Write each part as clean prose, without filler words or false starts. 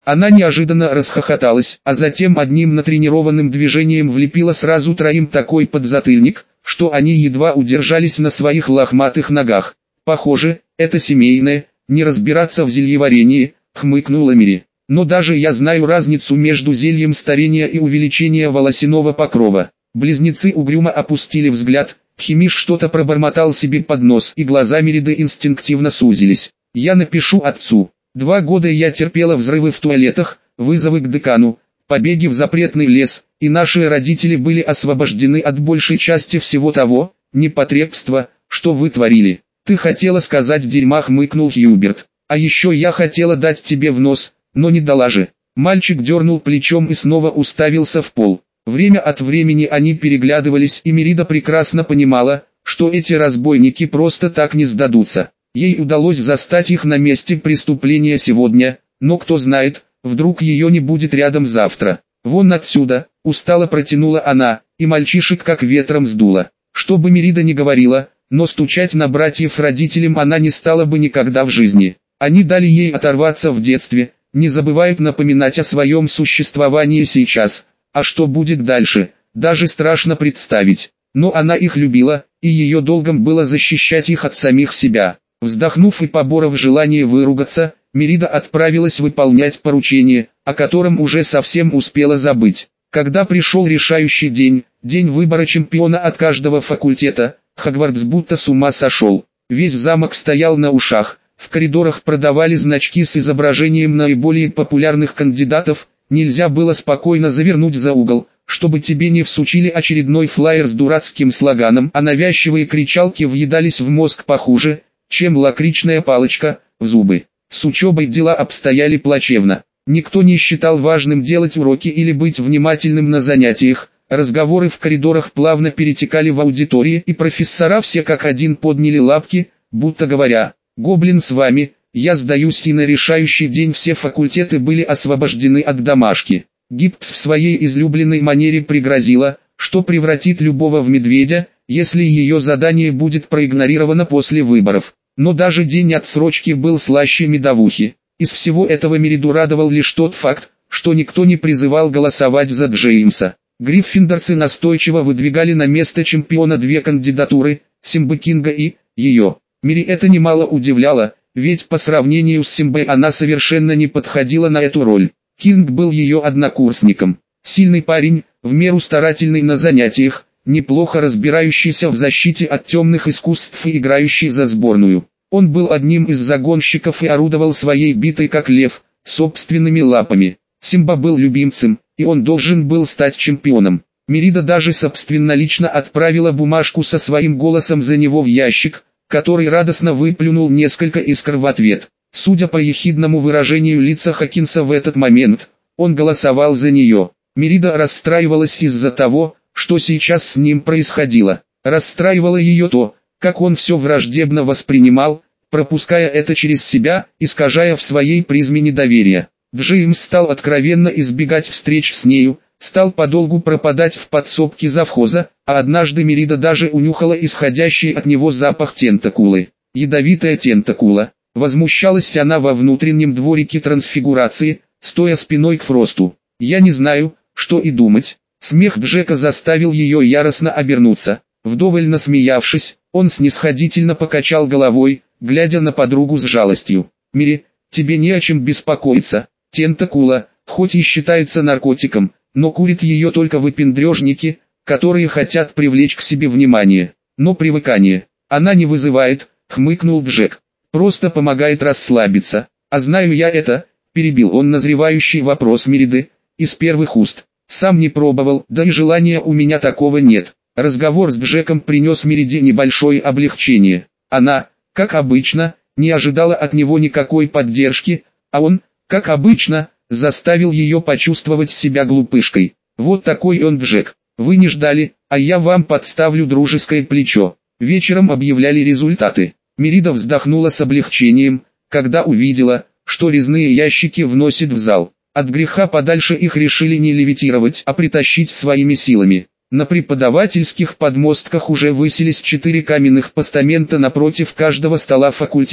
Она неожиданно расхохоталась, а затем одним натренированным движением влепила сразу троим такой подзатыльник, что они едва удержались на своих лохматых ногах. «Похоже, это семейное, не разбираться в зельеварении», — хмыкнула Мири. «Но даже я знаю разницу между зельем старения и увеличения волосяного покрова». Близнецы угрюмо опустили взгляд, Химиш что-то пробормотал себе под нос, и глаза Мириды инстинктивно сузились. «Я напишу отцу. 2 года я терпела взрывы в туалетах, вызовы к декану, побеги в запретный лес, и наши родители были освобождены от большей части всего того, непотребства, что вы творили. Ты хотела сказать дерьма», — хмыкнул Хьюберт. «А еще я хотела дать тебе в нос, но не дала же». Мальчик дернул плечом и снова уставился в пол. Время от времени они переглядывались, и Мирида прекрасно понимала, что эти разбойники просто так не сдадутся. Ей удалось застать их на месте преступления сегодня, но кто знает, вдруг ее не будет рядом завтра. «Вон отсюда», — устало протянула она, и мальчишек как ветром сдуло. Что бы Мирида ни говорила, но стучать на братьев родителям она не стала бы никогда в жизни. Они дали ей оторваться в детстве, не забывают напоминать о своем существовании сейчас. А что будет дальше, даже страшно представить. Но она их любила, и ее долгом было защищать их от самих себя. Вздохнув и поборов желание выругаться, Мирида отправилась выполнять поручение, о котором уже совсем успела забыть. Когда пришел решающий день, день выбора чемпиона от каждого факультета, Хогвартс будто с ума сошел. Весь замок стоял на ушах, в коридорах продавали значки с изображением наиболее популярных кандидатов, нельзя было спокойно завернуть за угол, чтобы тебе не всучили очередной флаер с дурацким слоганом, а навязчивые кричалки въедались в мозг похуже, чем лакричная палочка в зубы. С учебой дела обстояли плачевно. Никто не считал важным делать уроки или быть внимательным на занятиях. Разговоры в коридорах плавно перетекали в аудитории, и профессора все как один подняли лапки, будто говоря: «Гоблин с вами, я сдаюсь», и на решающий день все факультеты были освобождены от домашки. Гипс в своей излюбленной манере пригрозила, что превратит любого в медведя, если ее задание будет проигнорировано после выборов. Но даже день отсрочки был слаще медовухи. Из всего этого Мириду радовал лишь тот факт, что никто не призывал голосовать за Джеймса. Гриффиндорцы настойчиво выдвигали на место чемпиона 2 кандидатуры, Симбы Кинга и ее. Мири это немало удивляло, ведь по сравнению с Симбой она совершенно не подходила на эту роль. Кинг был ее однокурсником. Сильный парень, в меру старательный на занятиях, неплохо разбирающийся в защите от темных искусств и играющий за сборную. Он был одним из загонщиков и орудовал своей битой как лев, собственными лапами. Симба был любимцем, и он должен был стать чемпионом. Мирида даже собственнолично отправила бумажку со своим голосом за него в ящик, который радостно выплюнул несколько искр в ответ. Судя по ехидному выражению лица Хокинса в этот момент, он голосовал за нее. Мирида расстраивалась из-за того, что сейчас с ним происходило. Расстраивало ее то, как он все враждебно воспринимал, пропуская это через себя, искажая в своей призме недоверия. Джеймс стал откровенно избегать встреч с нею, стал подолгу пропадать в подсобке завхоза, а однажды Мирида даже унюхала исходящий от него запах тентакулы. Ядовитая тентакула. Возмущалась она во внутреннем дворике трансфигурации, стоя спиной к Фросту. «Я не знаю, что и думать». Смех Джека заставил ее яростно обернуться. Вдоволь насмеявшись, он снисходительно покачал головой, глядя на подругу с жалостью. «Мири, тебе не о чем беспокоиться. Тентакула, хоть и считается наркотиком, но курят ее только выпендрежники, которые хотят привлечь к себе внимание. Но привыкание она не вызывает», — хмыкнул Джек. «Просто помогает расслабиться». «А знаю я это», — перебил он назревающий вопрос Мириды, из первых уст. «Сам не пробовал, да и желания у меня такого нет». Разговор с Джеком принес Мириде небольшое облегчение. Она, как обычно, не ожидала от него никакой поддержки, а он, как обычно, заставил ее почувствовать себя глупышкой. Вот такой он Джек. Вы не ждали, а я вам подставлю дружеское плечо. Вечером объявляли результаты. Мирида вздохнула с облегчением, когда увидела, что резные ящики вносят в зал. От греха подальше их решили не левитировать, а притащить своими силами. На преподавательских подмостках уже высились 4 каменных постамента напротив каждого стола факультета.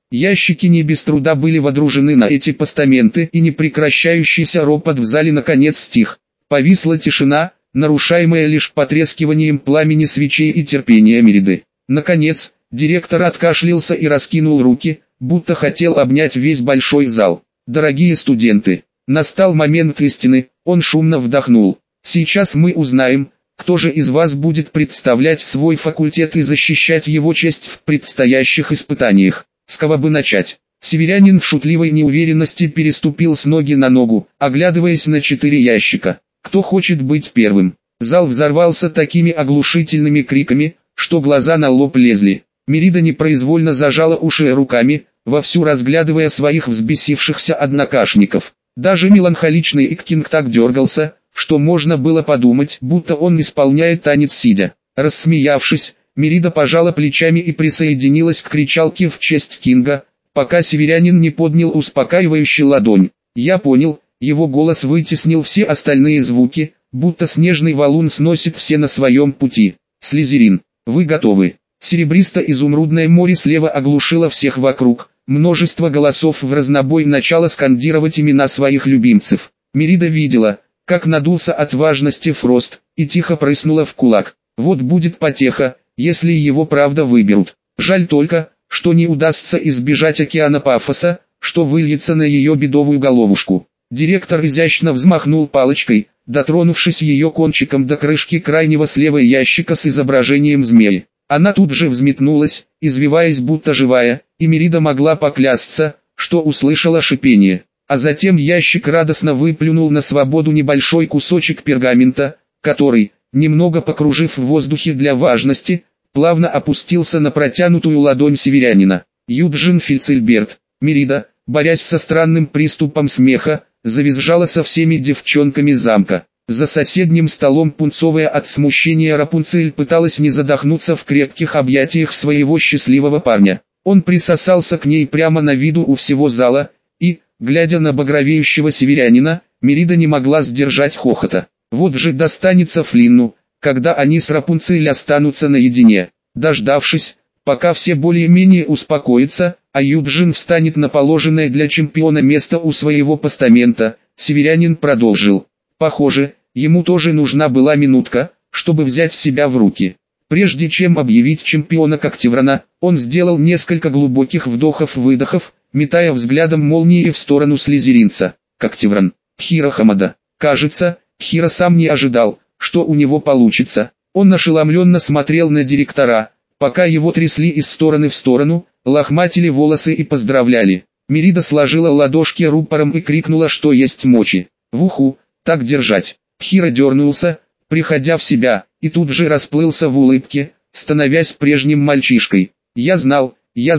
Ящики не без труда были водружены на эти постаменты, и непрекращающийся ропот в зале наконец стих. Повисла тишина, нарушаемая лишь потрескиванием пламени свечей и терпением Мериды. Наконец, директор откашлялся и раскинул руки, будто хотел обнять весь большой зал. «Дорогие студенты, настал момент истины», он шумно вдохнул. «Сейчас мы узнаем, кто же из вас будет представлять свой факультет и защищать его честь в предстоящих испытаниях. С кого бы начать?» Северянин в шутливой неуверенности переступил с ноги на ногу, оглядываясь на 4 ящика. «Кто хочет быть первым?» Зал взорвался такими оглушительными криками, что глаза на лоб лезли. Мерида непроизвольно зажала уши руками, вовсю разглядывая своих взбесившихся однокашников. Даже меланхоличный Иккинг так дергался, что можно было подумать, будто он исполняет танец сидя. Рассмеявшись, Мерида пожала плечами и присоединилась к кричалке в честь Кинга, пока северянин не поднял успокаивающий ладонь. «Я понял», его голос вытеснил все остальные звуки, будто снежный валун сносит все на своем пути. «Слизерин, вы готовы?» Серебристо-изумрудное море слева оглушило всех вокруг, множество голосов в разнобой начало скандировать имена своих любимцев. Мерида видела, как надулся от важности Фрост, и тихо прыснула в кулак. Вот будет потеха, если его правда выберут. Жаль только, что не удастся избежать океана пафоса, что выльется на ее бедовую головушку. Директор изящно взмахнул палочкой, дотронувшись ее кончиком до крышки крайнего слева ящика с изображением змеи. Она тут же взметнулась, извиваясь будто живая, и Мерида могла поклясться, что услышала шипение. А затем ящик радостно выплюнул на свободу небольшой кусочек пергамента, который, немного покружив в воздухе для важности, плавно опустился на протянутую ладонь северянина. Юджин Фицельберт. Мерида, борясь со странным приступом смеха, завизжала со всеми девчонками замка. За соседним столом пунцовая от смущения Рапунцель пыталась не задохнуться в крепких объятиях своего счастливого парня. Он присосался к ней прямо на виду у всего зала, и, глядя на багровеющего северянина, Мерида не могла сдержать хохота. Вот же достанется Флинну, когда они с Рапунцель останутся наедине. Дождавшись, пока все более-менее успокоятся, а Юджин встанет на положенное для чемпиона место у своего постамента, северянин продолжил. Похоже, ему тоже нужна была минутка, чтобы взять себя в руки. Прежде чем объявить чемпиона Коктеврана, он сделал несколько глубоких вдохов-выдохов, метая взглядом молнии в сторону слизеринца. Коктевран, Хиро Хамада. Кажется, Хиро сам не ожидал, что у него получится. Он ошеломленно смотрел на директора, пока его трясли из стороны в сторону, лохматили волосы и поздравляли. Мерида сложила ладошки рупором и крикнула, что есть мочи. В уху. «Так держать!» Хиро дернулся, приходя в себя, и тут же расплылся в улыбке, становясь прежним мальчишкой. я знал!»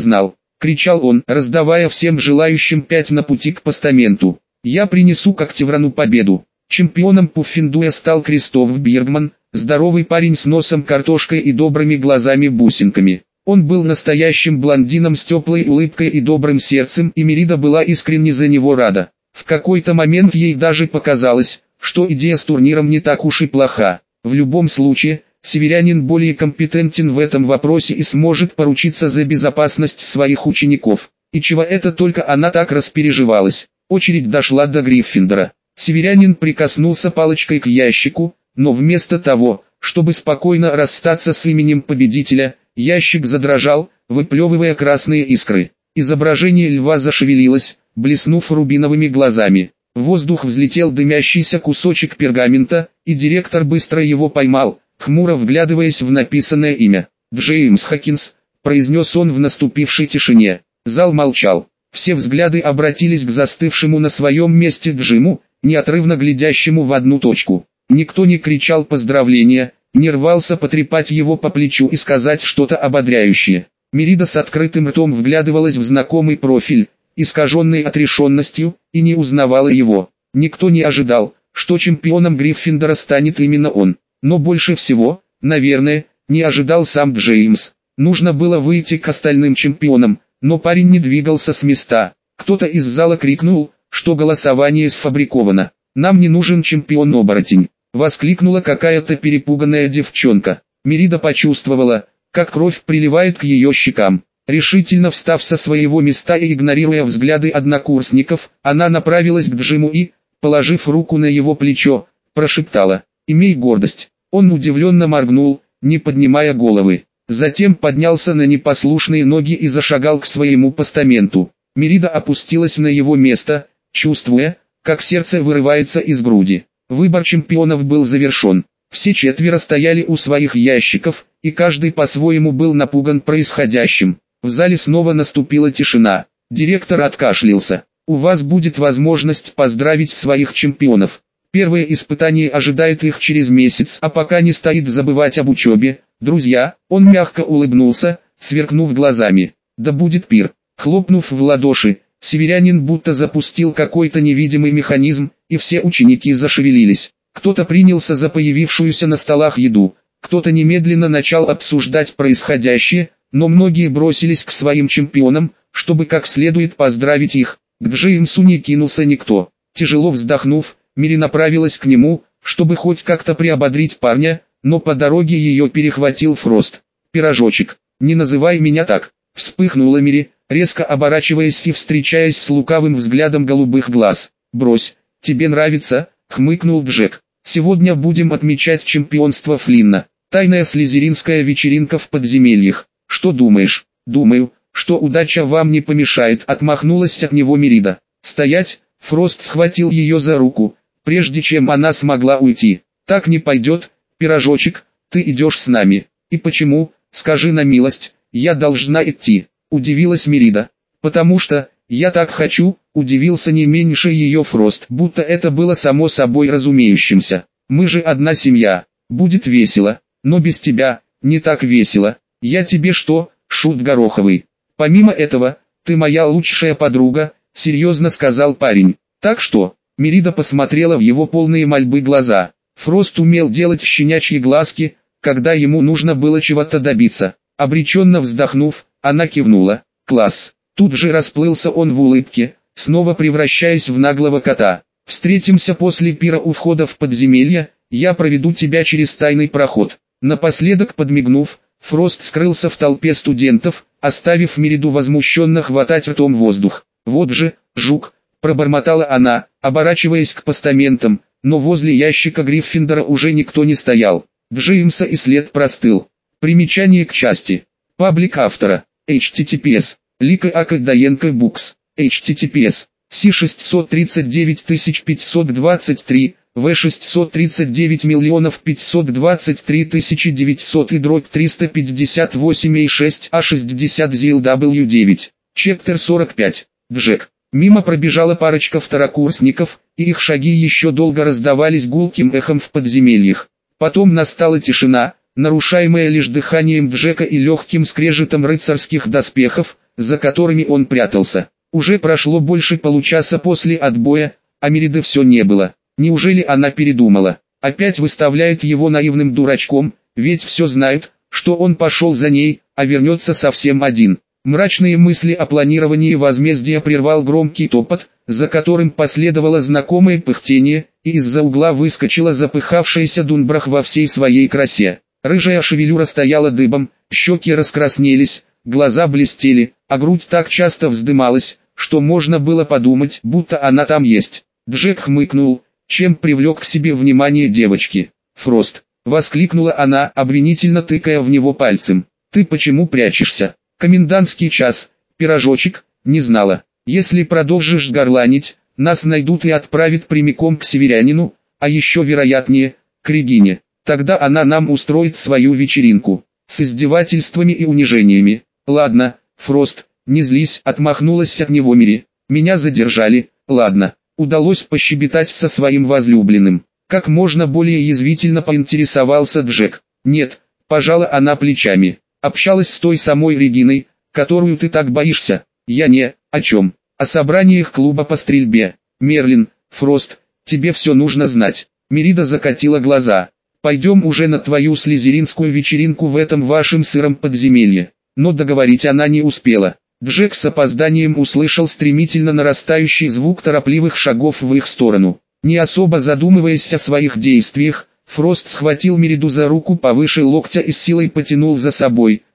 — кричал он, раздавая всем желающим 5 на пути к постаменту. «Я принесу Коктеврану победу!» Чемпионом Пуффендуя стал Кристоф Бергман, здоровый парень с носом картошкой и добрыми глазами-бусинками. Он был настоящим блондином с теплой улыбкой и добрым сердцем, и Мерида была искренне за него рада. В какой-то момент ей даже показалось, что идея с турниром не так уж и плоха. В любом случае, северянин более компетентен в этом вопросе и сможет поручиться за безопасность своих учеников. И чего это только она так распереживалась. Очередь дошла до Гриффиндора. Северянин прикоснулся палочкой к ящику, но вместо того, чтобы спокойно расстаться с именем победителя, ящик задрожал, выплевывая красные искры. Изображение льва зашевелилось, блеснув рубиновыми глазами. В воздух взлетел дымящийся кусочек пергамента, и директор быстро его поймал, хмуро вглядываясь в написанное имя. «Джеймс Хокинс», — произнес он в наступившей тишине. Зал молчал. Все взгляды обратились к застывшему на своем месте Джиму, неотрывно глядящему в одну точку. Никто не кричал поздравления, не рвался потрепать его по плечу и сказать что-то ободряющее. Мерида с открытым ртом вглядывалась в знакомый профиль, искаженный отрешенностью, и не узнавала его. Никто не ожидал, что чемпионом Гриффиндора станет именно он. Но больше всего, наверное, не ожидал сам Джеймс. Нужно было выйти к остальным чемпионам, но парень не двигался с места. Кто-то из зала крикнул, что голосование сфабриковано. «Нам не нужен чемпион-оборотень», — воскликнула какая-то перепуганная девчонка. Мерида почувствовала, как кровь приливает к ее щекам. Решительно встав со своего места и игнорируя взгляды однокурсников, она направилась к Джиму и, положив руку на его плечо, прошептала: «Имей гордость». Он удивленно моргнул, не поднимая головы. Затем поднялся на непослушные ноги и зашагал к своему постаменту. Мерида опустилась на его место, чувствуя, как сердце вырывается из груди. Выбор чемпионов был завершен. Все четверо стояли у своих ящиков, и каждый по-своему был напуган происходящим. В зале снова наступила тишина. Директор откашлялся. «У вас будет возможность поздравить своих чемпионов. Первое испытание ожидает их через месяц, а пока не стоит забывать об учебе. Друзья», он мягко улыбнулся, сверкнув глазами. «Да будет пир». Хлопнув в ладоши, северянин будто запустил какой-то невидимый механизм, и все ученики зашевелились. Кто-то принялся за появившуюся на столах еду, кто-то немедленно начал обсуждать происходящее, но многие бросились к своим чемпионам, чтобы как следует поздравить их. К Джеймсу не кинулся никто. Тяжело вздохнув, Мири направилась к нему, чтобы хоть как-то приободрить парня, но по дороге ее перехватил Фрост. «Пирожочек, не называй меня так», — вспыхнула Мири, резко оборачиваясь и встречаясь с лукавым взглядом голубых глаз. «Брось, тебе нравится?» — хмыкнул Джек. «Сегодня будем отмечать чемпионство Флинна. Тайная слизеринская вечеринка в подземельях. Что думаешь?» «Думаю, что удача вам не помешает», — отмахнулась от него Мерида. «Стоять!» — Фрост схватил ее за руку, прежде чем она смогла уйти. «Так не пойдет, пирожочек, ты идешь с нами». «И почему, скажи на милость, я должна идти?» — удивилась Мерида. «Потому что, я так хочу», — удивился не меньше ее Фрост, будто это было само собой разумеющимся. «Мы же одна семья, будет весело, но без тебя, не так весело. Я тебе что, шут гороховый? Помимо этого, ты моя лучшая подруга», — серьезно сказал парень. «Так что?» — Мерида посмотрела в его полные мольбы глаза. Фрост умел делать щенячьи глазки, когда ему нужно было чего-то добиться. Обреченно вздохнув, она кивнула. «Класс!» Тут же расплылся он в улыбке, снова превращаясь в наглого кота. «Встретимся после пира у входа в подземелье, я проведу тебя через тайный проход». Напоследок подмигнув, Фрост скрылся в толпе студентов, оставив Мериду возмущенно хватать ртом воздух. «Вот же, жук!» — пробормотала она, оборачиваясь к постаментам, но возле ящика Гриффиндора уже никто не стоял. Джеймса и след простыл. Примечание к части. Паблик автора. https. Лика Акадаенко Букс. https. C639523, V639523 и дробь 358,6 A60 ZLW9. Чептер 45. Джек. Мимо пробежала парочка второкурсников, и их шаги еще долго раздавались гулким эхом в подземельях. Потом настала тишина, нарушаемая лишь дыханием Джека и легким скрежетом рыцарских доспехов, за которыми он прятался. Уже прошло больше получаса после отбоя, а Мериды все не было. Неужели она передумала? Опять выставляет его наивным дурачком, ведь все знают, что он пошел за ней, а вернется совсем один. Мрачные мысли о планировании возмездия прервал громкий топот, за которым последовало знакомое пыхтение, и из-за угла выскочила запыхавшаяся Дунбрах во всей своей красе. Рыжая шевелюра стояла дыбом, щеки раскраснелись, глаза блестели, а грудь так часто вздымалась, что можно было подумать, будто она там есть. Джек хмыкнул, чем привлек к себе внимание девочки. «Фрост!» — воскликнула она, обвинительно тыкая в него пальцем. «Ты почему прячешься? Комендантский час, пирожочек, не знала. Если продолжишь горланить, нас найдут и отправят прямиком к северянину, а еще вероятнее, к Регине. Тогда она нам устроит свою вечеринку, с издевательствами и унижениями». «Ладно, Фрост, не злись», — отмахнулась от него Мири. «Меня задержали, ладно». Удалось пощебетать со своим возлюбленным. Как можно более язвительно поинтересовался Джек. «Нет», — пожала она плечами. «Общалась с той самой Региной, которую ты так боишься». «Я не, о чем? О собраниях клуба по стрельбе. Мерлин, Фрост, тебе все нужно знать». Мерида закатила глаза. «Пойдем уже на твою слизеринскую вечеринку в этом вашем сыром подземелье». Но договорить она не успела. Джек с опозданием услышал стремительно нарастающий звук торопливых шагов в их сторону. Не особо задумываясь о своих действиях, Фрост схватил Мериду за руку повыше локтя и с силой потянул за собой,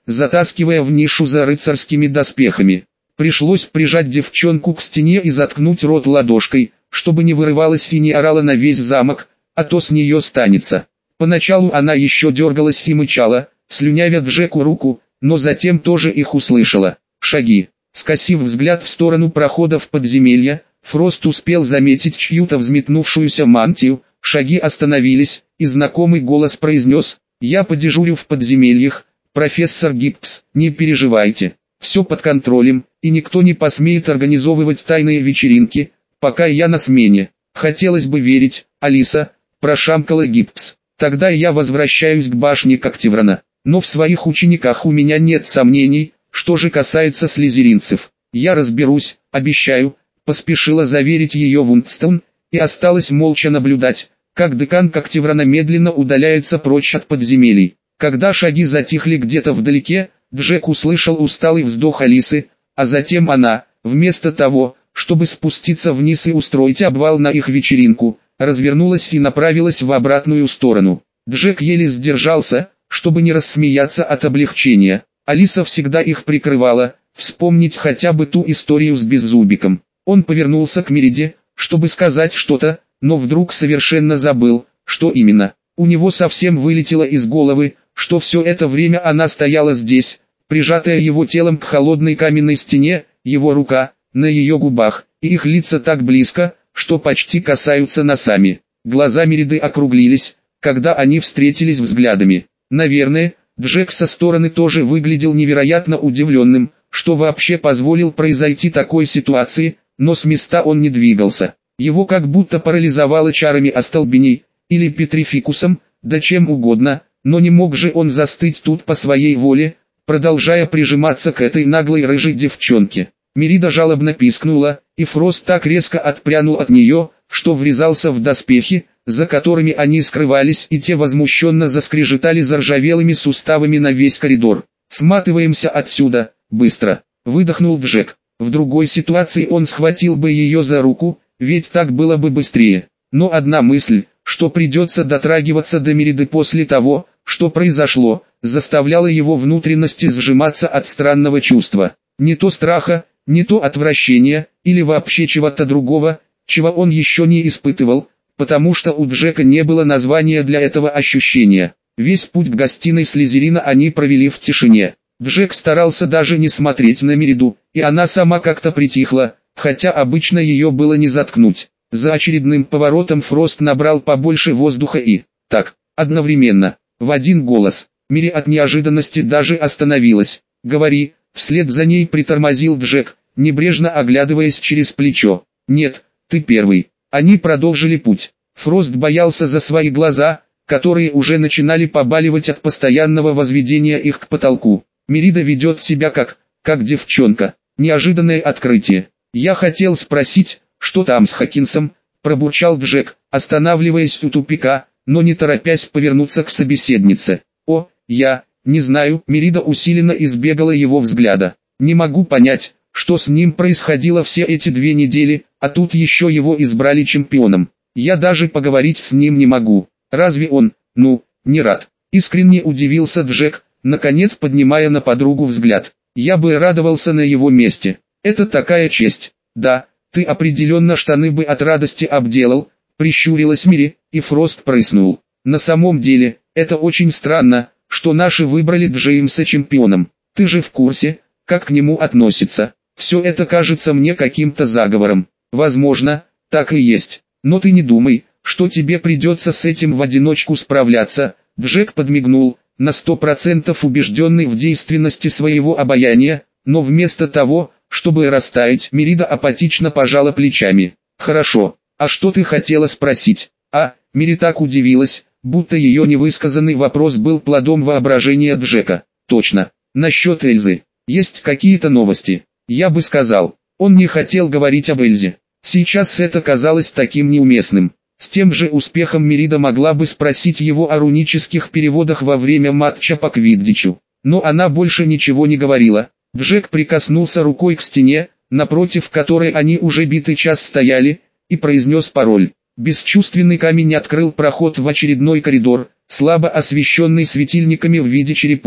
затаскивая в нишу за рыцарскими доспехами. Пришлось прижать девчонку к стене и заткнуть рот ладошкой, чтобы не вырывалась и не орала на весь замок, а то с нее станется. Поначалу она еще дергалась и мычала, слюнявя Джеку руку, но затем тоже их услышала. Шаги. Скосив взгляд в сторону прохода в подземелье, Фрост успел заметить чью-то взметнувшуюся мантию. Шаги остановились, и знакомый голос произнес: «Я подежурю в подземельях, профессор Гиббс, не переживайте, все под контролем, и никто не посмеет организовывать тайные вечеринки, пока я на смене». «Хотелось бы верить, Алиса», – прошамкала Гиббс. «Тогда я возвращаюсь к башне Когтеврана, но в своих учениках у меня нет сомнений. Что же касается слизеринцев, я разберусь, обещаю», – поспешила заверить ее Вунстон, и осталось молча наблюдать, как декан Когтеврана медленно удаляется прочь от подземелий. Когда шаги затихли где-то вдалеке, Джек услышал усталый вздох Алисы, а затем она, вместо того, чтобы спуститься вниз и устроить обвал на их вечеринку, развернулась и направилась в обратную сторону. Джек еле сдержался, чтобы не рассмеяться от облегчения. Алиса всегда их прикрывала, вспомнить хотя бы ту историю с Беззубиком. Он повернулся к Мериде, чтобы сказать что-то, но вдруг совершенно забыл, что именно. У него совсем вылетело из головы, что все это время она стояла здесь, прижатая его телом к холодной каменной стене, его рука на ее губах, и их лица так близко, что почти касаются носами. Глаза Мериды округлились, когда они встретились взглядами. Наверное, Джек со стороны тоже выглядел невероятно удивленным, что вообще позволил произойти такой ситуации, но с места он не двигался. Его как будто парализовало чарами остолбеней, или петрификусом, да чем угодно, но не мог же он застыть тут по своей воле, продолжая прижиматься к этой наглой рыжей девчонке. Мерида жалобно пискнула, и Фрост так резко отпрянул от нее, что врезался в доспехи, за которыми они скрывались, и те возмущенно заскрежетали заржавелыми суставами на весь коридор. «Сматываемся отсюда, быстро!» – выдохнул Джек. В другой ситуации он схватил бы ее за руку, ведь так было бы быстрее. Но одна мысль, что придется дотрагиваться до Мериды после того, что произошло, заставляла его внутренности сжиматься от странного чувства. Не то страха, не то отвращения, или вообще чего-то другого, чего он еще не испытывал, потому что у Джека не было названия для этого ощущения. Весь путь к гостиной Слизерина они провели в тишине. Джек старался даже не смотреть на Мериду, и она сама как-то притихла, хотя обычно ее было не заткнуть. За очередным поворотом Фрост набрал побольше воздуха и, так, одновременно, в один голос. Мири от неожиданности даже остановилась. «Говори», вслед за ней притормозил Джек, небрежно оглядываясь через плечо. «Нет, ты первый». Они продолжили путь. Фрост боялся за свои глаза, которые уже начинали побаливать от постоянного возведения их к потолку. Мерида ведет себя как девчонка. Неожиданное открытие. «Я хотел спросить, что там с Хокинсом», пробурчал Джек, останавливаясь у тупика, но не торопясь повернуться к собеседнице. «О, я не знаю», Мерида усиленно избегала его взгляда. «Не могу понять, что с ним происходило все эти 2 недели, а тут еще его избрали чемпионом. Я даже поговорить с ним не могу. Разве он, не рад?» Искренне удивился Джек, наконец поднимая на подругу взгляд. «Я бы радовался на его месте. Это такая честь. Да, ты определенно штаны бы от радости обделал», прищурилась Мири, и Фрост прыснул. «На самом деле, это очень странно, что наши выбрали Джеймса чемпионом. Ты же в курсе, как к нему относятся. Все это кажется мне каким-то заговором. Возможно, так и есть. Но ты не думай, что тебе придется с этим в одиночку справляться». Джек подмигнул, на 100% убежденный в действенности своего обаяния, но вместо того, чтобы растаять, Мерида апатично пожала плечами. «Хорошо, а что ты хотела спросить?» Мири так удивилась, будто ее невысказанный вопрос был плодом воображения Джека. «Точно, насчет Эльзы. Есть какие-то новости?» «Я бы сказал». Он не хотел говорить об Эльзе. Сейчас это казалось таким неуместным. С тем же успехом Мерида могла бы спросить его о рунических переводах во время матча по квиддичу. Но она больше ничего не говорила. Джек прикоснулся рукой к стене, напротив которой они уже битый час стояли, и произнес пароль. Бесчувственный камень открыл проход в очередной коридор, слабо освещенный светильниками в виде черепов.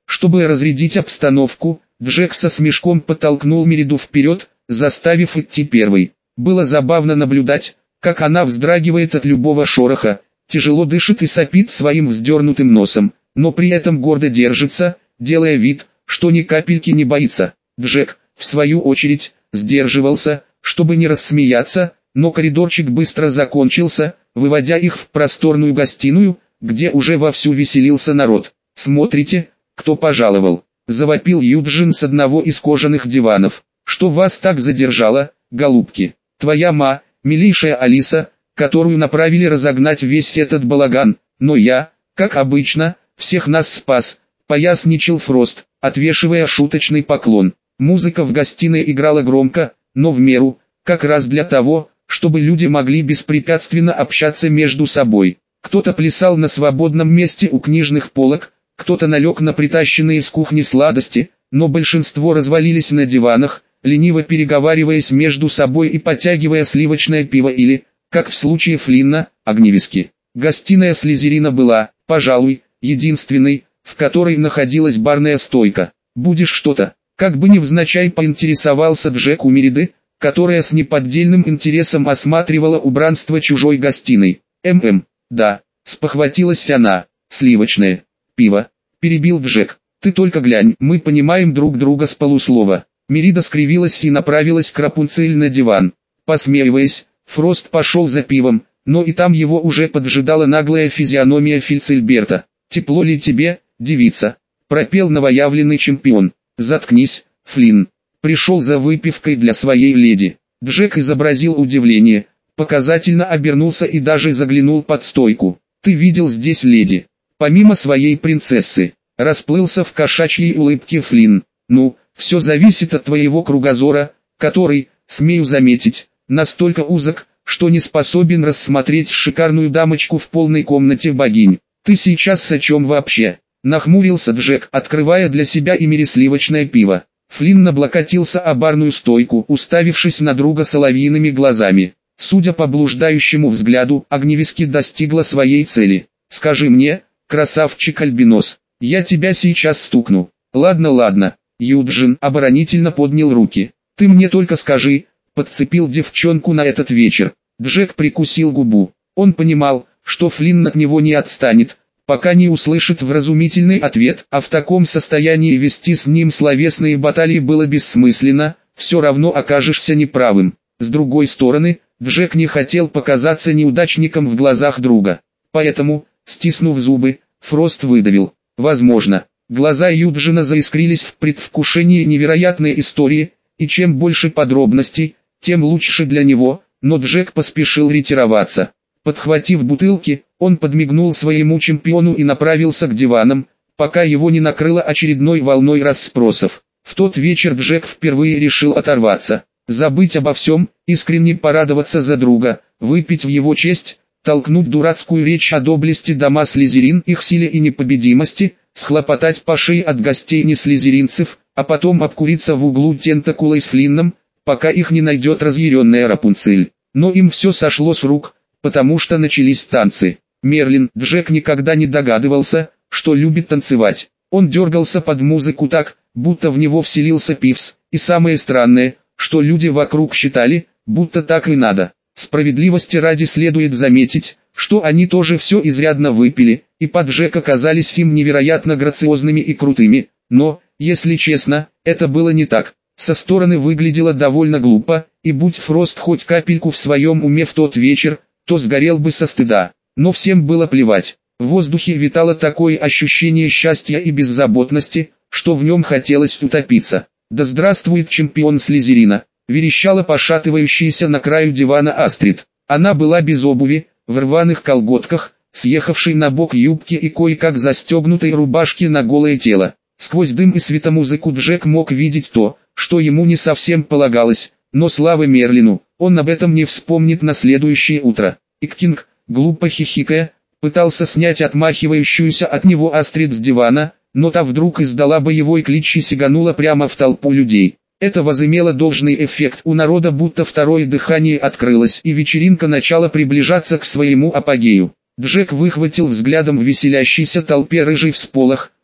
Чтобы разрядить обстановку, Джек со смешком подтолкнул Мериду вперед, заставив идти первой. Было забавно наблюдать, как она вздрагивает от любого шороха, тяжело дышит и сопит своим вздернутым носом, но при этом гордо держится, делая вид, что ни капельки не боится. Джек, в свою очередь, сдерживался, чтобы не рассмеяться, но коридорчик быстро закончился, выводя их в просторную гостиную, где уже вовсю веселился народ. «Смотрите, кто пожаловал!» — завопил Юджин с одного из кожаных диванов. «Что вас так задержало, голубки? Твоя милейшая Алиса, которую направили разогнать весь этот балаган, но я, как обычно, всех нас спас», — поясничал Фрост, отвешивая шуточный поклон. Музыка в гостиной играла громко, но в меру, как раз для того, чтобы люди могли беспрепятственно общаться между собой. Кто-то плясал на свободном месте у книжных полок, кто-то налег на притащенные с кухни сладости, но большинство развалились на диванах, лениво переговариваясь между собой и потягивая сливочное пиво или, как в случае Флинна, огневиски. Гостиная Слизерина была, пожалуй, единственной, в которой находилась барная стойка. «Будешь что-то?» — как бы невзначай поинтересовался Джек у Мериды, которая с неподдельным интересом осматривала убранство чужой гостиной. Да, спохватилась она, сливочное пиво, перебил Джек. Ты только глянь, мы понимаем друг друга с полуслова. Мерида скривилась и направилась к Рапунцель на диван. Посмеиваясь, Фрост пошел за пивом, но и там его уже поджидала наглая физиономия Фильцельберта. «Тепло ли тебе, девица?» — пропел новоявленный чемпион. «Заткнись, Флинн. Пришел за выпивкой для своей леди». Джек изобразил удивление, показательно обернулся и даже заглянул под стойку. «Ты видел здесь леди?» «Помимо своей принцессы», — расплылся в кошачьей улыбке Флинн. «Ну, все зависит от твоего кругозора, который, смею заметить, настолько узок, что не способен рассмотреть шикарную дамочку в полной комнате богинь. Ты сейчас о чем вообще?» — нахмурился Джек, открывая для и Эмери сливочное пиво. Флинн облокотился о барную стойку, уставившись на друга соловьиными глазами. Судя по блуждающему взгляду, огневиски достигла своей цели. «Скажи мне, красавчик-альбинос, я тебя сейчас стукну». «Ладно». Юджин оборонительно поднял руки. «Ты мне только скажи», — подцепил девчонку на этот вечер. Джек прикусил губу. Он понимал, что Флинн от него не отстанет, пока не услышит вразумительный ответ, а в таком состоянии вести с ним словесные баталии было бессмысленно, все равно окажешься неправым. С другой стороны, Джек не хотел показаться неудачником в глазах друга. Поэтому, стиснув зубы, Фрост выдавил: «Возможно». Глаза Юджина заискрились в предвкушении невероятной истории, и чем больше подробностей, тем лучше для него, но Джек поспешил ретироваться. Подхватив бутылки, он подмигнул своему чемпиону и направился к диванам, пока его не накрыло очередной волной расспросов. В тот вечер Джек впервые решил оторваться, забыть обо всем, искренне порадоваться за друга, выпить в его честь, толкнуть дурацкую речь о доблести дома Слизерин, их силе и непобедимости, схлопотать по шее от гостей не слизеринцев, а потом обкуриться в углу тентакулой с Флинном, пока их не найдет разъяренная Рапунцель. Но им все сошло с рук, потому что начались танцы. Джек никогда не догадывался, что любит танцевать. Он дергался под музыку так, будто в него вселился Пивз, и самое странное, что люди вокруг считали, будто так и надо. Справедливости ради следует заметить, что они тоже все изрядно выпили, и под Джека казались им невероятно грациозными и крутыми, но, если честно, это было не так. Со стороны выглядело довольно глупо, и будь Фрост хоть капельку в своем уме в тот вечер, то сгорел бы со стыда. Но всем было плевать. В воздухе витало такое ощущение счастья и беззаботности, что в нем хотелось утопиться. «Да здравствует чемпион Слизерина!» — верещала пошатывающаяся на краю дивана Астрид. Она была без обуви, в рваных колготках, съехавшей на бок юбки и кое-как застегнутой рубашки на голое тело. Сквозь дым и светомузыку Джек мог видеть то, что ему не совсем полагалось, но слава Мерлину, он об этом не вспомнит на следующее утро. Иккинг, глупо хихикая, пытался снять отмахивающуюся от него Астрид с дивана, но та вдруг издала боевой клич и сиганула прямо в толпу людей. Это возымело должный эффект, у народа будто второе дыхание открылось, и вечеринка начала приближаться к своему апогею. Джек выхватил взглядом в веселящейся толпе рыжий всполох,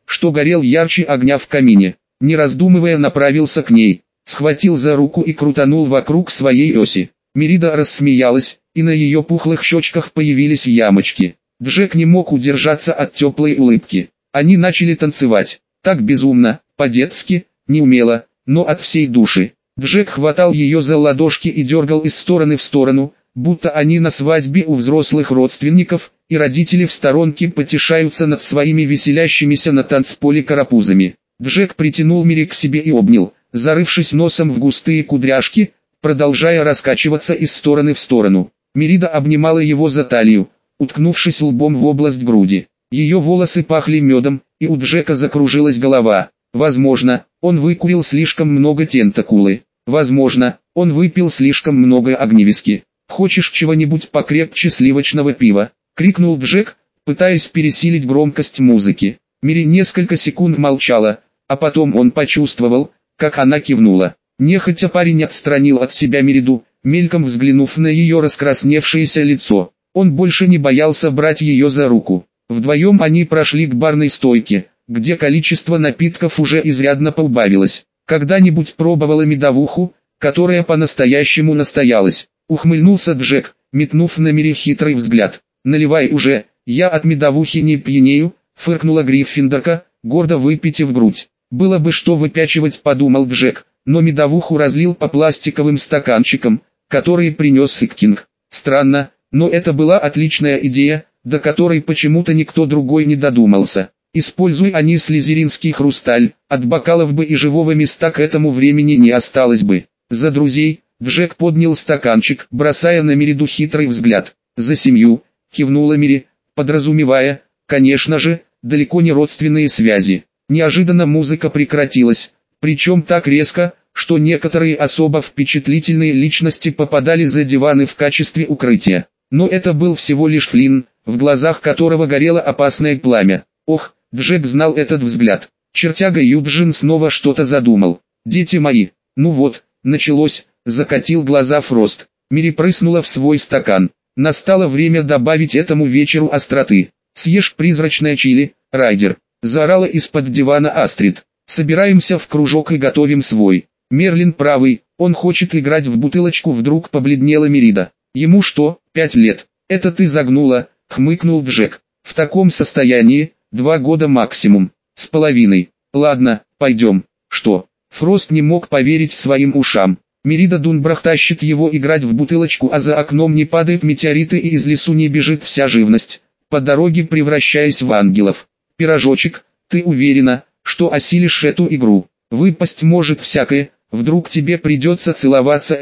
что горел ярче огня в камине. Не раздумывая, направился к ней, схватил за руку и крутанул вокруг своей оси. Мерида рассмеялась, и на ее пухлых щечках появились ямочки. Джек не мог удержаться от теплой улыбки. Они начали танцевать, так безумно, по-детски, неумело, но от всей души. Джек хватал ее за ладошки и дергал из стороны в сторону, будто они на свадьбе у взрослых родственников, и родители в сторонке потешаются над своими веселящимися на танцполе карапузами. Джек притянул Мири к себе и обнял, зарывшись носом в густые кудряшки, продолжая раскачиваться из стороны в сторону. Мерида обнимала его за талию, уткнувшись лбом в область груди. Ее волосы пахли медом, и у Джека закружилась голова. Возможно, он выкурил слишком много тентакулы. Возможно, он выпил слишком много огневиски. «Хочешь чего-нибудь покрепче сливочного пива?» — крикнул Джек, пытаясь пересилить громкость музыки. Мири несколько секунд молчала, а потом он почувствовал, как она кивнула. Нехотя парень отстранил от себя Мериду, мельком взглянув на ее раскрасневшееся лицо. Он больше не боялся брать ее за руку. Вдвоем они прошли к барной стойке, где количество напитков уже изрядно поубавилось. «Когда-нибудь пробовала медовуху, которая по-настоящему настоялась?» — ухмыльнулся Джек, метнув на Мири хитрый взгляд. «Наливай уже, я от медовухи не пьянею», — фыркнула Гриффиндорка, гордо выпитив грудь. «Было бы что выпячивать», — подумал Джек, но медовуху разлил по пластиковым стаканчикам, которые принес Сиккинг. Странно, но это была отличная идея, до которой почему-то никто другой не додумался. Используй они слизеринский хрусталь, от бокалов бы и живого места к этому времени не осталось бы. За друзей, Джек поднял стаканчик, бросая на Мериду хитрый взгляд. За семью, кивнула Мири, подразумевая, конечно же, далеко не родственные связи. Неожиданно музыка прекратилась, причем так резко, что некоторые особо впечатлительные личности попадали за диваны в качестве укрытия. Но это был всего лишь Флинн, в глазах которого горело опасное пламя. Ох, Джек знал этот взгляд. Чертяга Юджин снова что-то задумал. «Дети мои, ну вот, началось», — закатил глаза Фрост. Мири прыснула в свой стакан. Настало время добавить этому вечеру остроты. «Съешь призрачное чили, Райдер», — заорала из-под дивана Астрид. «Собираемся в кружок и готовим свой». Мерлин правый, он хочет играть в бутылочку, вдруг побледнела Мерида. «Ему что, 5 лет?» «Это ты загнула», — хмыкнул Джек. «В таком состоянии, 2 года максимум, с половиной. Ладно, пойдем». «Что?» Фрост не мог поверить своим ушам. Мерида Дунбрах тащит его играть в бутылочку, а за окном не падают метеориты и из лесу не бежит вся живность, по дороге превращаясь в ангелов. «Пирожочек, ты уверена, что осилишь эту игру? Выпасть может всякое, вдруг тебе придется целоваться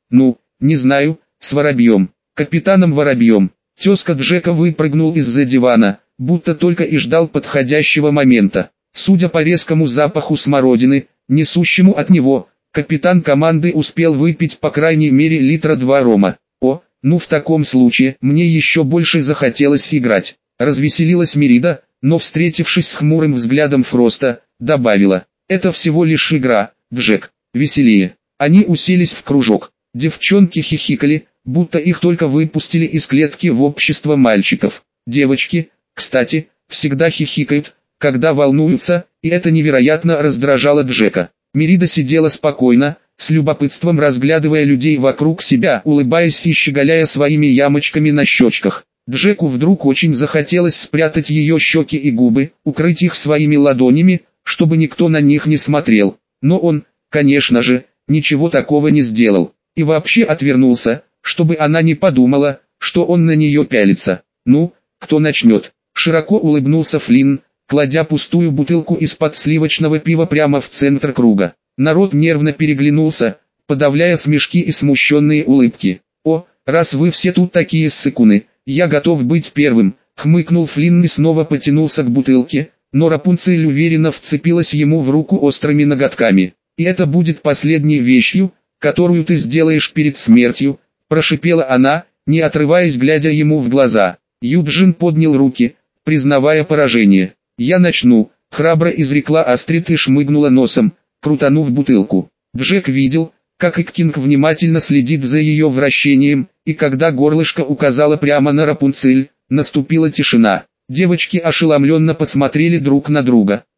не знаю, с воробьем, капитаном Воробьем». Тезка Джека выпрыгнул из-за дивана, будто только и ждал подходящего момента. Судя по резкому запаху смородины, несущему от него, капитан команды успел выпить по крайней мере литра 2 рома. «О, ну в таком случае мне еще больше захотелось играть», — развеселилась Мерида, но встретившись с хмурым взглядом Фроста, добавила: «Это всего лишь игра, Джек, веселее». Они уселись в кружок. Девчонки хихикали, будто их только выпустили из клетки в общество мальчиков. Девочки, кстати, всегда хихикают, когда волнуются, и это невероятно раздражало Джека. Мерида сидела спокойно, с любопытством разглядывая людей вокруг себя, улыбаясь и щеголяя своими ямочками на щечках. Джеку вдруг очень захотелось спрятать ее щеки и губы, укрыть их своими ладонями, чтобы никто на них не смотрел. Но он, конечно же, ничего такого не сделал. И вообще отвернулся, чтобы она не подумала, что он на нее пялится. «Ну, кто начнет?» Широко улыбнулся Флинн, кладя пустую бутылку из-под сливочного пива прямо в центр круга. Народ нервно переглянулся, подавляя смешки и смущенные улыбки. «О, раз вы все тут такие ссыкуны, я готов быть первым», — хмыкнул Флинн и снова потянулся к бутылке, но Рапунцель уверенно вцепилась ему в руку острыми ноготками. «И это будет последней вещью, которую ты сделаешь перед смертью», — прошипела она, не отрываясь, глядя ему в глаза. Юджин поднял руки, признавая поражение. «Я начну», — храбро изрекла Астрид и шмыгнула носом, крутанув бутылку. Джек видел, как Иккинг внимательно следит за ее вращением, и когда горлышко указало прямо на Рапунцель, наступила тишина. Девочки ошеломленно посмотрели друг на друга.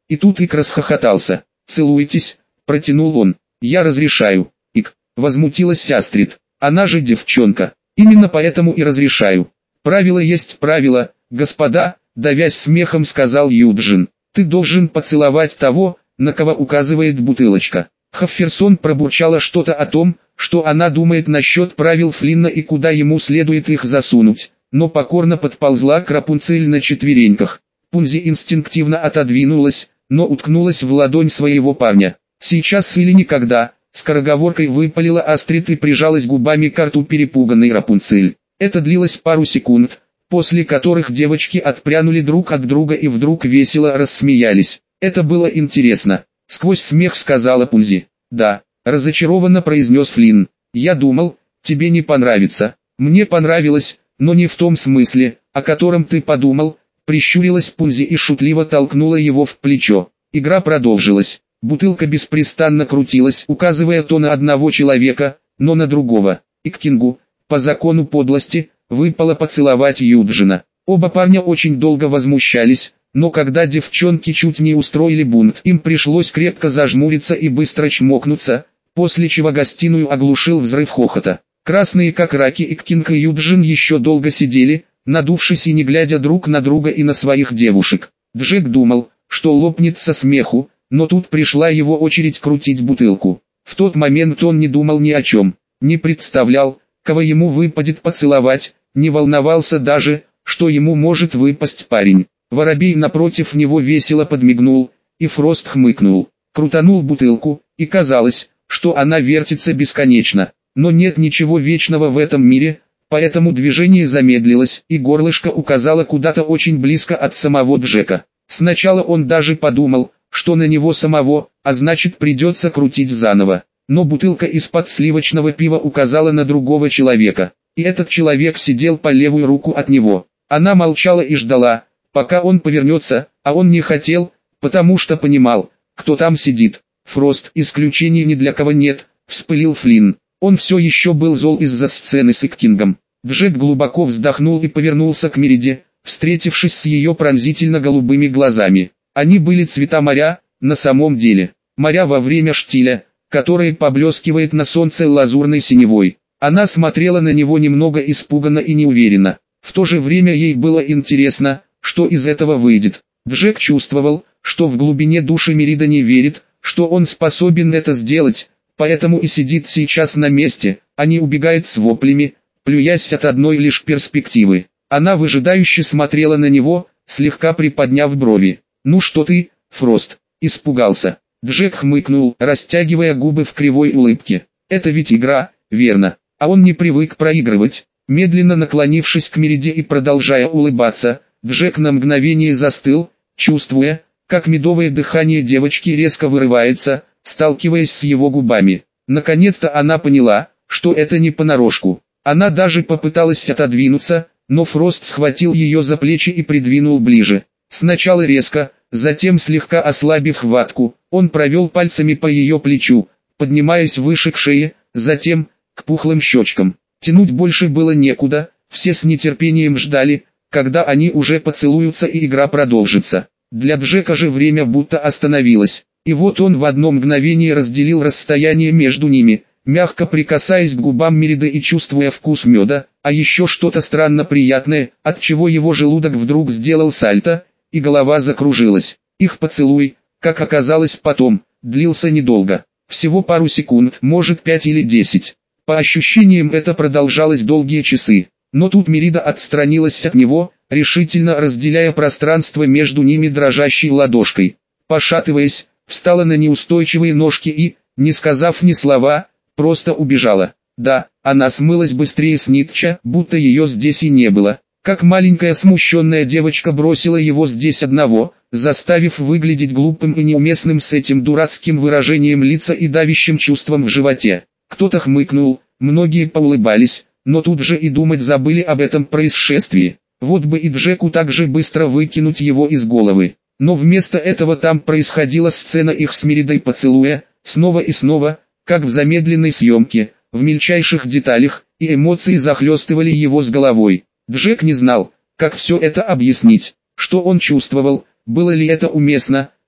И тут Ик расхохотался. «Целуйтесь», — протянул он. «Я разрешаю». «Ик», — возмутилась Астрид. «Она же девчонка. Именно поэтому и разрешаю. Правило есть правило, господа», — давясь смехом сказал Юджин. «Ты должен поцеловать того, на кого указывает бутылочка». Хафферсон пробурчала что-то о том, что она думает насчет правил Флинна и куда ему следует их засунуть, но покорно подползла к Рапунцель на четвереньках. Пунзи инстинктивно отодвинулась, но уткнулась в ладонь своего парня. «Сейчас или никогда», — скороговоркой выпалила Астрид и прижалась губами к рту перепуганной Рапунцель. Это длилось пару секунд, после которых девочки отпрянули друг от друга и вдруг весело рассмеялись. «Это было интересно», — сквозь смех сказала Пунзи. «Да», — разочарованно произнес Флинн. «Я думал, тебе не понравится». «Мне понравилось, но не в том смысле, о котором ты подумал», — прищурилась Пунзи и шутливо толкнула его в плечо. Игра продолжилась. Бутылка беспрестанно крутилась, указывая то на одного человека, но на другого. И к Кингу, по закону подлости, выпало поцеловать Юджина. Оба парня очень долго возмущались, но когда девчонки чуть не устроили бунт, им пришлось крепко зажмуриться и быстро чмокнуться, после чего гостиную оглушил взрыв хохота. Красные как раки Иккинг и Юджин еще долго сидели, надувшись и не глядя друг на друга и на своих девушек. Джек думал, что лопнет со смеху, но тут пришла его очередь крутить бутылку. В тот момент он не думал ни о чем, не представлял, кого ему выпадет поцеловать, не волновался даже, что ему может выпасть парень. Воробей напротив него весело подмигнул, и Фрост хмыкнул, крутанул бутылку, и казалось, что она вертится бесконечно. Но нет ничего вечного в этом мире, поэтому движение замедлилось, и горлышко указало куда-то очень близко от самого Джека. Сначала он даже подумал, что на него самого, а значит придется крутить заново. Но бутылка из-под сливочного пива указала на другого человека, и этот человек сидел по левую руку от него. Она молчала и ждала, пока он повернется, а он не хотел, потому что понимал, кто там сидит. «Фрост, исключений ни для кого нет», — вспылил Флинн. Он все еще был зол из-за сцены с Иккингом. Джек глубоко вздохнул и повернулся к Мериде, встретившись с ее пронзительно-голубыми глазами. Они были цвета моря, на самом деле. Моря во время штиля, которое поблескивает на солнце лазурной синевой. Она смотрела на него немного испуганно и неуверенно. В то же время ей было интересно, что из этого выйдет. Джек чувствовал, что в глубине души Мерида не верит, что он способен это сделать, поэтому и сидит сейчас на месте, а не убегает с воплями, плюясь от одной лишь перспективы. Она выжидающе смотрела на него, слегка приподняв брови. «Ну что ты, Фрост?» – испугался. Джек хмыкнул, растягивая губы в кривой улыбке. «Это ведь игра, верно? А он не привык проигрывать». Медленно наклонившись к Мериде и продолжая улыбаться, Джек на мгновение застыл, чувствуя, как медовое дыхание девочки резко вырывается, сталкиваясь с его губами. Наконец-то она поняла, что это не понарошку. Она даже попыталась отодвинуться, но Фрост схватил ее за плечи и придвинул ближе. Сначала резко, затем слегка ослабив хватку, он провел пальцами по ее плечу, поднимаясь выше к шее, затем к пухлым щечкам. Тянуть больше было некуда, все с нетерпением ждали, когда они уже поцелуются и игра продолжится. Для Джека же время будто остановилось, и вот он в одно мгновение разделил расстояние между ними, мягко прикасаясь к губам Мериды и чувствуя вкус меда, а еще что-то странно приятное, от чего его желудок вдруг сделал сальто, и голова закружилась. Их поцелуй, как оказалось потом, длился недолго, всего пару секунд, может 5 или 10. По ощущениям это продолжалось долгие часы, но тут Мерида отстранилась от него, решительно разделяя пространство между ними дрожащей ладошкой. Пошатываясь, встала на неустойчивые ножки и, не сказав ни слова, просто убежала. Да, она смылась быстрее Снитча, будто ее здесь и не было. Как маленькая смущенная девочка бросила его здесь одного, заставив выглядеть глупым и неуместным с этим дурацким выражением лица и давящим чувством в животе. Кто-то хмыкнул, многие поулыбались, но тут же и думать забыли об этом происшествии. Вот бы и Джеку так же быстро выкинуть его из головы. Но вместо этого там происходила сцена их с Меридой поцелуя, снова и снова, как в замедленной съемке, в мельчайших деталях, и эмоции захлестывали его с головой. Джек не знал, как все это объяснить, что он чувствовал, было ли это уместно,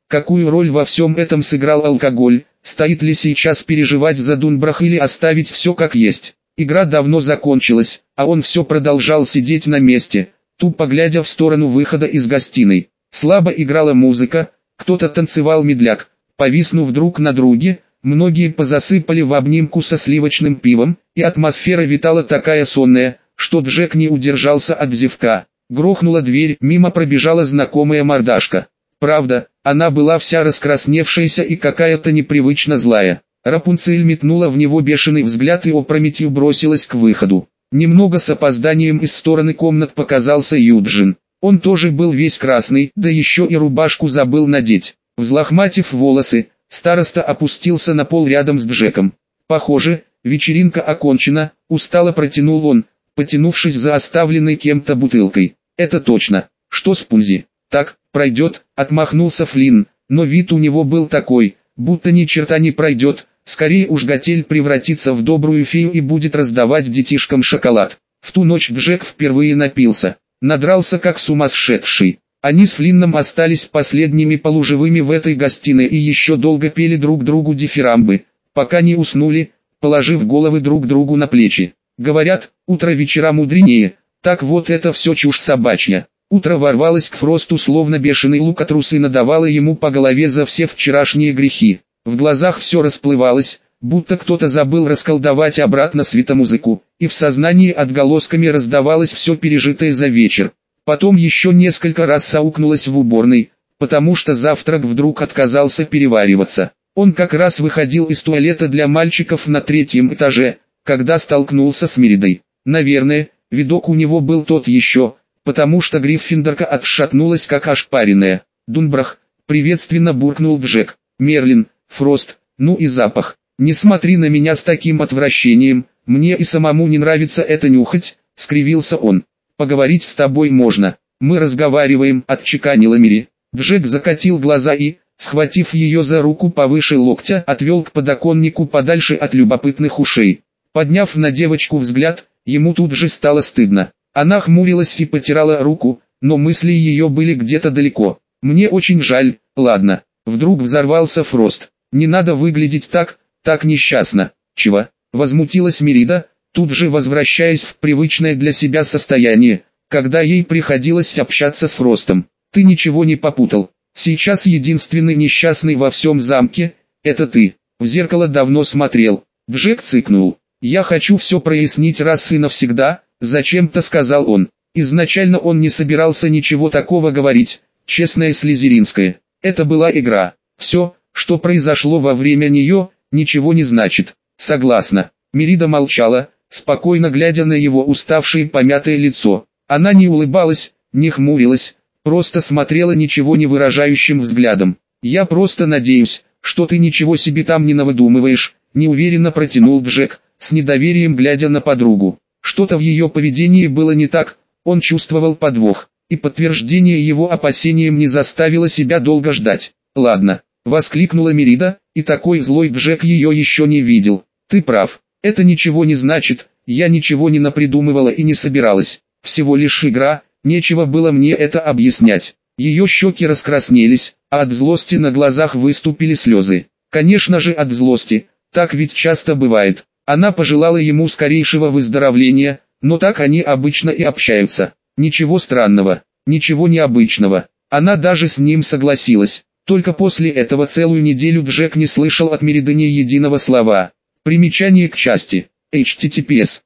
Какую роль во всем этом сыграл алкоголь? Стоит ли сейчас переживать за Дунбрах или оставить все как есть? Игра давно закончилась, а он все продолжал сидеть на месте, тупо глядя в сторону выхода из гостиной. Слабо играла музыка, кто-то танцевал медляк, повиснув друг на друге, многие позасыпали в обнимку со сливочным пивом, и атмосфера витала такая сонная, что Джек не удержался от зевка. Грохнула дверь, мимо пробежала знакомая мордашка. Правда, она была вся раскрасневшаяся и какая-то непривычно злая. Рапунцель метнула в него бешеный взгляд и опрометью бросилась к выходу. Немного с опозданием из стороны комнат показался Юджин. Он тоже был весь красный, да еще и рубашку забыл надеть. Взлохматив волосы, староста опустился на пол рядом с Джеком. «Похоже, вечеринка окончена», — устало протянул он, потянувшись за оставленной кем-то бутылкой. «Это точно. Что с Пунзи?» «Так, пройдет», — отмахнулся Флинн, но вид у него был такой, будто ни черта не пройдет, скорее уж Готель превратится в добрую фею и будет раздавать детишкам шоколад. В ту ночь Джек впервые напился, надрался как сумасшедший. Они с Флинном остались последними полуживыми в этой гостиной и еще долго пели друг другу дифирамбы, пока не уснули, положив головы друг другу на плечи. Говорят, утро вечера мудренее, так вот это все чушь собачья. Утро ворвалось к Фросту словно бешеный лукатрус и надавало ему по голове за все вчерашние грехи. В глазах все расплывалось, будто кто-то забыл расколдовать обратно светомузыку, и в сознании отголосками раздавалось все пережитое за вечер. Потом еще несколько раз саукнулось в уборной, потому что завтрак вдруг отказался перевариваться. Он как раз выходил из туалета для мальчиков на 3-м этаже, когда столкнулся с Меридой. Наверное, видок у него был тот еще, потому что Гриффиндорка отшатнулась как ошпаренная. «Дунбрах», — приветственно буркнул Джек. «Мерлин, Фрост, ну и запах. Не смотри на меня с таким отвращением, мне и самому не нравится это нюхать», — скривился он. «Поговорить с тобой можно. Мы разговариваем», — отчеканила Мири. Джек закатил глаза и, схватив ее за руку повыше локтя, отвел к подоконнику подальше от любопытных ушей. Подняв на девочку взгляд, ему тут же стало стыдно. Она хмурилась и потирала руку, но мысли ее были где-то далеко. «Мне очень жаль, ладно». Вдруг взорвался Фрост. «Не надо выглядеть так несчастно». «Чего?» — возмутилась Мерида, тут же возвращаясь в привычное для себя состояние, когда ей приходилось общаться с Фростом. «Ты ничего не попутал. Сейчас единственный несчастный во всем замке — это ты. В зеркало давно смотрел». Джек цыкнул. «Я хочу все прояснить раз и навсегда», — зачем-то сказал он. Изначально он не собирался ничего такого говорить, честное слизеринское. Это была игра. Все, что произошло во время нее, ничего не значит. Согласна. Мерида молчала, спокойно глядя на его уставшее помятое лицо. Она не улыбалась, не хмурилась, просто смотрела ничего не выражающим взглядом. «Я просто надеюсь, что ты ничего себе там не навыдумываешь», — неуверенно протянул Джек, с недоверием глядя на подругу. Что-то в ее поведении было не так, он чувствовал подвох, и подтверждение его опасениям не заставило себя долго ждать. «Ладно», — воскликнула Мерида, и такой злой Джек ее еще не видел. «Ты прав, это ничего не значит, я ничего не напридумывала и не собиралась, всего лишь игра, нечего было мне это объяснять». Ее щеки раскраснелись, а от злости на глазах выступили слезы. Конечно же от злости, так ведь часто бывает. Она пожелала ему скорейшего выздоровления, но так они обычно и общаются. Ничего странного, ничего необычного. Она даже с ним согласилась. Только после этого целую неделю Джек не слышал от Мериды ни единого слова. Примечание к части. https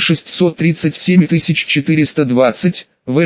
C637420,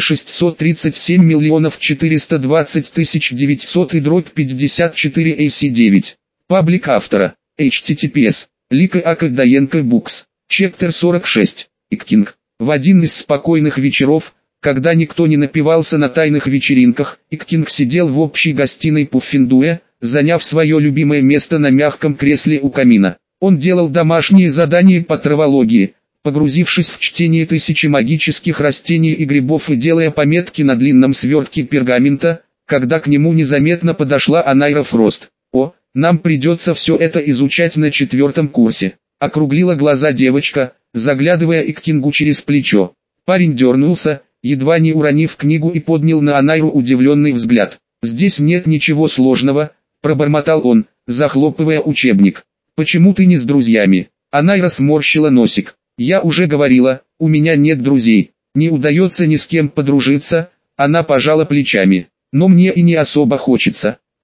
V637 420 900 и дробь 54 AC9. Паблик автора. https Лика Акадаенко Букс. Чептер 46. Иккинг. В один из спокойных вечеров, когда никто не напивался на тайных вечеринках, Иккинг сидел в общей гостиной Пуффендуя, заняв свое любимое место на мягком кресле у камина. Он делал домашние задания по травологии, погрузившись в чтение тысячи магических растений и грибов и делая пометки на длинном свертке пергамента, когда к нему незаметно подошла Анайра Фрост. «О, нам придется все это изучать на 4-м курсе», — округлила глаза девочка, заглядывая Иккингу через плечо. Парень дернулся, едва не уронив книгу, и поднял на Анайру удивленный взгляд. «Здесь нет ничего сложного», – пробормотал он, захлопывая учебник. «Почему ты не с друзьями?» Анайра сморщила носик. «Я уже говорила, у меня нет друзей. Не удается ни с кем подружиться», – она пожала плечами. «Но мне и не особо хочется.